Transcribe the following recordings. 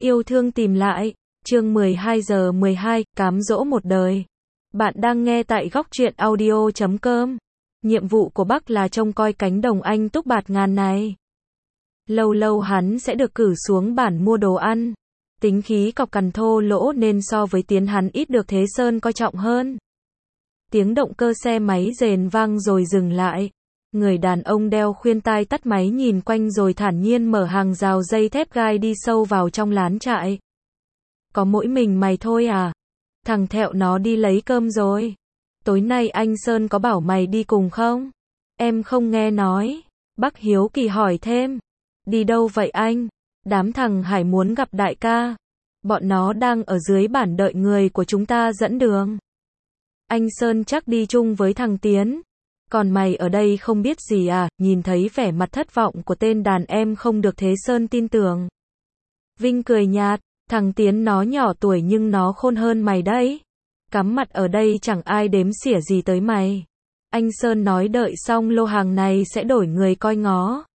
Yêu thương tìm lại, chương 12:12, cám dỗ một đời. Bạn đang nghe tại góc truyện audio.com. Nhiệm vụ của Bắc là trông coi cánh đồng anh túc bạt ngàn này. Lâu lâu hắn sẽ được cử xuống bản mua đồ ăn. Tính khí cọc cằn thô lỗ nên so với Tiến hắn ít được Thế Sơn coi trọng hơn. Tiếng động cơ xe máy rền vang rồi dừng lại. Người đàn ông đeo khuyên tai tắt máy nhìn quanh rồi thản nhiên mở hàng rào dây thép gai đi sâu vào trong lán trại. Có mỗi mình mày thôi à? Thằng Thẹo nó đi lấy cơm rồi. Tối nay anh Sơn có bảo mày đi cùng không? Em không nghe nói. Bác hiếu kỳ hỏi thêm. Đi đâu vậy anh? Đám thằng Hải muốn gặp đại ca. Bọn nó đang ở dưới bản đợi người của chúng ta dẫn đường. Anh Sơn chắc đi chung với thằng Tiến. Còn mày ở đây không biết gì à? Nhìn thấy vẻ mặt thất vọng của tên đàn em không được Thế Sơn tin tưởng. Vinh cười nhạt, thằng Tiến nó nhỏ tuổi nhưng nó khôn hơn mày đấy. Cắm mặt ở đây chẳng ai đếm xỉa gì tới mày. Anh Sơn nói đợi xong lô hàng này sẽ đổi người coi ngó.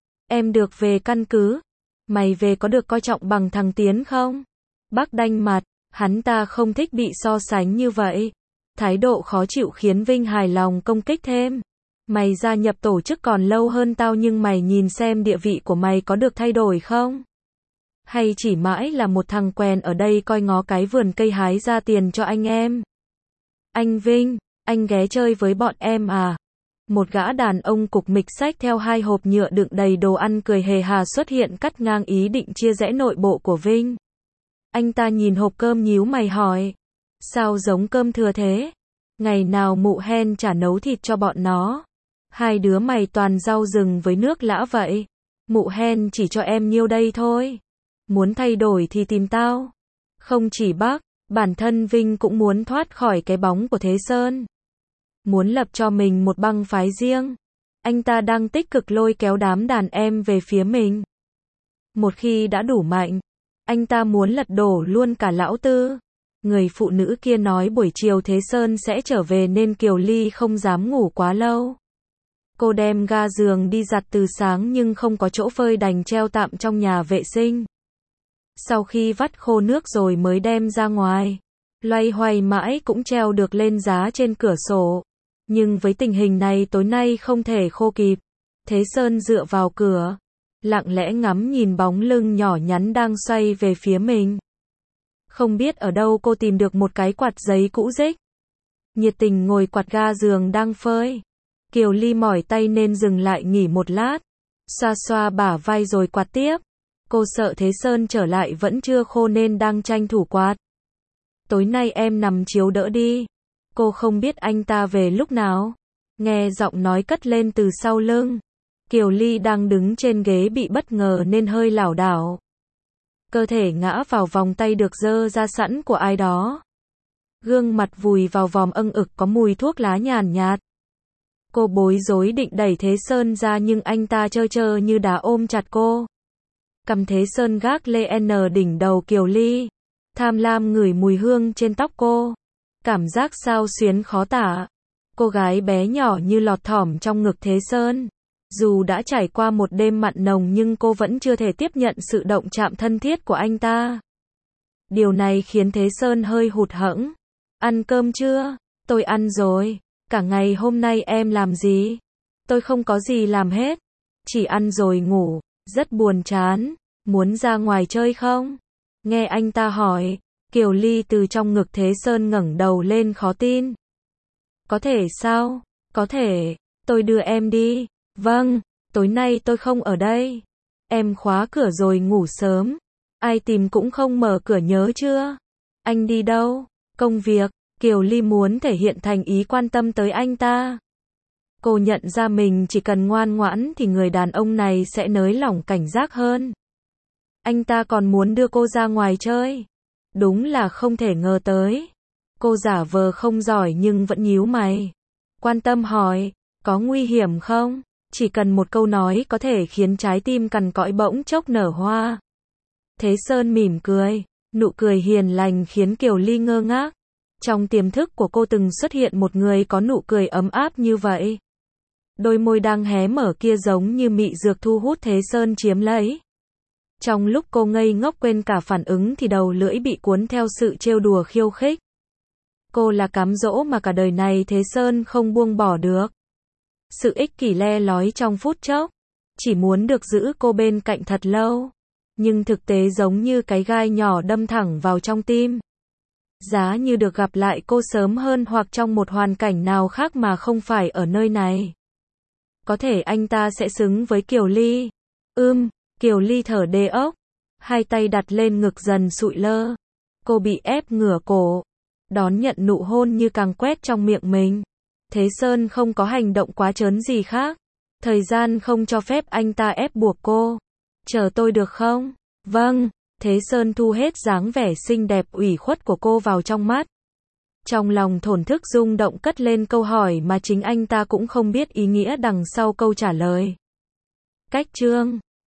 Em được về căn cứ. Mày về có được coi trọng bằng thằng Tiến không? Bác đanh mặt, hắn ta không thích bị so sánh như vậy. Thái độ khó chịu khiến Vinh hài lòng công kích thêm. Mày gia nhập tổ chức còn lâu hơn tao nhưng mày nhìn xem địa vị của mày có được thay đổi không? Hay chỉ mãi là một thằng quèn ở đây coi ngó cái vườn cây hái ra tiền cho anh em? Anh Vinh, anh ghé chơi với bọn em à? Một gã đàn ông cục mịch xách theo 2 hộp nhựa đựng đầy đồ ăn cười hề hà xuất hiện cắt ngang ý định chia rẽ nội bộ của Vinh. Anh ta nhìn hộp cơm nhíu mày hỏi. Sao giống cơm thừa thế? Ngày nào mụ hen chả nấu thịt cho bọn nó. Hai đứa mày toàn rau rừng với nước lã vậy. Mụ hen chỉ cho em nhiêu đây thôi. Muốn thay đổi thì tìm tao. Không chỉ bác, bản thân Vinh cũng muốn thoát khỏi cái bóng của Thế Sơn. Muốn lập cho mình một băng phái riêng. Anh ta đang tích cực lôi kéo đám đàn em về phía mình. Một khi đã đủ mạnh, anh ta muốn lật đổ luôn cả lão Tư. Người phụ nữ kia nói buổi chiều Thế Sơn sẽ trở về nên Kiều Ly không dám ngủ quá lâu. Cô đem ga giường đi giặt từ sáng nhưng không có chỗ phơi đành treo tạm trong nhà vệ sinh. Sau khi vắt khô nước rồi mới đem ra ngoài. Loay hoay mãi cũng treo được lên giá trên cửa sổ. Nhưng với tình hình này tối nay không thể khô kịp. Thế Sơn dựa vào cửa, lặng lẽ ngắm nhìn bóng lưng nhỏ nhắn đang xoay về phía mình. Không biết ở đâu cô tìm được một cái quạt giấy cũ rích. Nhiệt tình ngồi quạt ga giường đang phơi. Kiều Ly mỏi tay nên dừng lại nghỉ một lát. Xoa xoa bả vai rồi quạt tiếp. Cô sợ Thế Sơn trở lại vẫn chưa khô nên đang tranh thủ quạt. Tối nay em nằm chiếu đỡ đi. Cô không biết anh ta về lúc nào. Nghe giọng nói cất lên từ sau lưng. Kiều Ly đang đứng trên ghế bị bất ngờ nên hơi lảo đảo. Cơ thể ngã vào vòng tay được dơ ra sẵn của ai đó. Gương mặt vùi vào vòm âng ực có mùi thuốc lá nhàn nhạt. Cô bối rối định đẩy Thế Sơn ra nhưng anh ta trơ trơ như đá ôm chặt cô. Cầm Thế Sơn gác lên đỉnh đầu Kiều Ly. Tham lam ngửi mùi hương trên tóc cô. Cảm giác xao xuyến khó tả. Cô gái bé nhỏ như lọt thỏm trong ngực Thế Sơn. Dù đã trải qua một đêm mặn nồng nhưng cô vẫn chưa thể tiếp nhận sự động chạm thân thiết của anh ta. Điều này khiến Thế Sơn hơi hụt hẫng. Ăn cơm chưa? Tôi ăn rồi. Cả ngày hôm nay em làm gì? Tôi không có gì làm hết. Chỉ ăn rồi ngủ. Rất buồn chán. Muốn ra ngoài chơi không? Nghe anh ta hỏi, Kiều Ly từ trong ngực Thế Sơn ngẩng đầu lên khó tin. Có thể sao? Có thể. Tôi đưa em đi. Vâng, tối nay tôi không ở đây. Em khóa cửa rồi ngủ sớm. Ai tìm cũng không mở cửa nhớ chưa? Anh đi đâu? Công việc. Kiều Ly muốn thể hiện thành ý quan tâm tới anh ta. Cô nhận ra mình chỉ cần ngoan ngoãn thì người đàn ông này sẽ nới lỏng cảnh giác hơn. Anh ta còn muốn đưa cô ra ngoài chơi. Đúng là không thể ngờ tới. Cô giả vờ không giỏi nhưng vẫn nhíu mày. Quan tâm hỏi, có nguy hiểm không? Chỉ cần một câu nói có thể khiến trái tim cằn cõi bỗng chốc nở hoa. Thế Sơn mỉm cười, nụ cười hiền lành khiến Kiều Ly ngơ ngác. Trong tiềm thức của cô từng xuất hiện một người có nụ cười ấm áp như vậy. Đôi môi đang hé mở kia giống như mị dược thu hút Thế Sơn chiếm lấy. Trong lúc cô ngây ngốc quên cả phản ứng thì đầu lưỡi bị cuốn theo sự trêu đùa khiêu khích. Cô là cám dỗ mà cả đời này Thế Sơn không buông bỏ được. Sự ích kỷ le lói trong phút chốc, chỉ muốn được giữ cô bên cạnh thật lâu. Nhưng thực tế giống như cái gai nhỏ đâm thẳng vào trong tim. Giá như được gặp lại cô sớm hơn hoặc trong một hoàn cảnh nào khác mà không phải ở nơi này. Có thể anh ta sẽ xứng với Kiều Ly. Kiều Ly thở đê ốc, hai tay đặt lên ngực dần sụi lơ. Cô bị ép ngửa cổ, đón nhận nụ hôn như càng quét trong miệng mình. Thế Sơn không có hành động quá trớn gì khác. Thời gian không cho phép anh ta ép buộc cô. Chờ tôi được không? Vâng. Thế Sơn thu hết dáng vẻ xinh đẹp ủy khuất của cô vào trong mắt. Trong lòng thổn thức rung động cất lên câu hỏi mà chính anh ta cũng không biết ý nghĩa đằng sau câu trả lời. Cách chương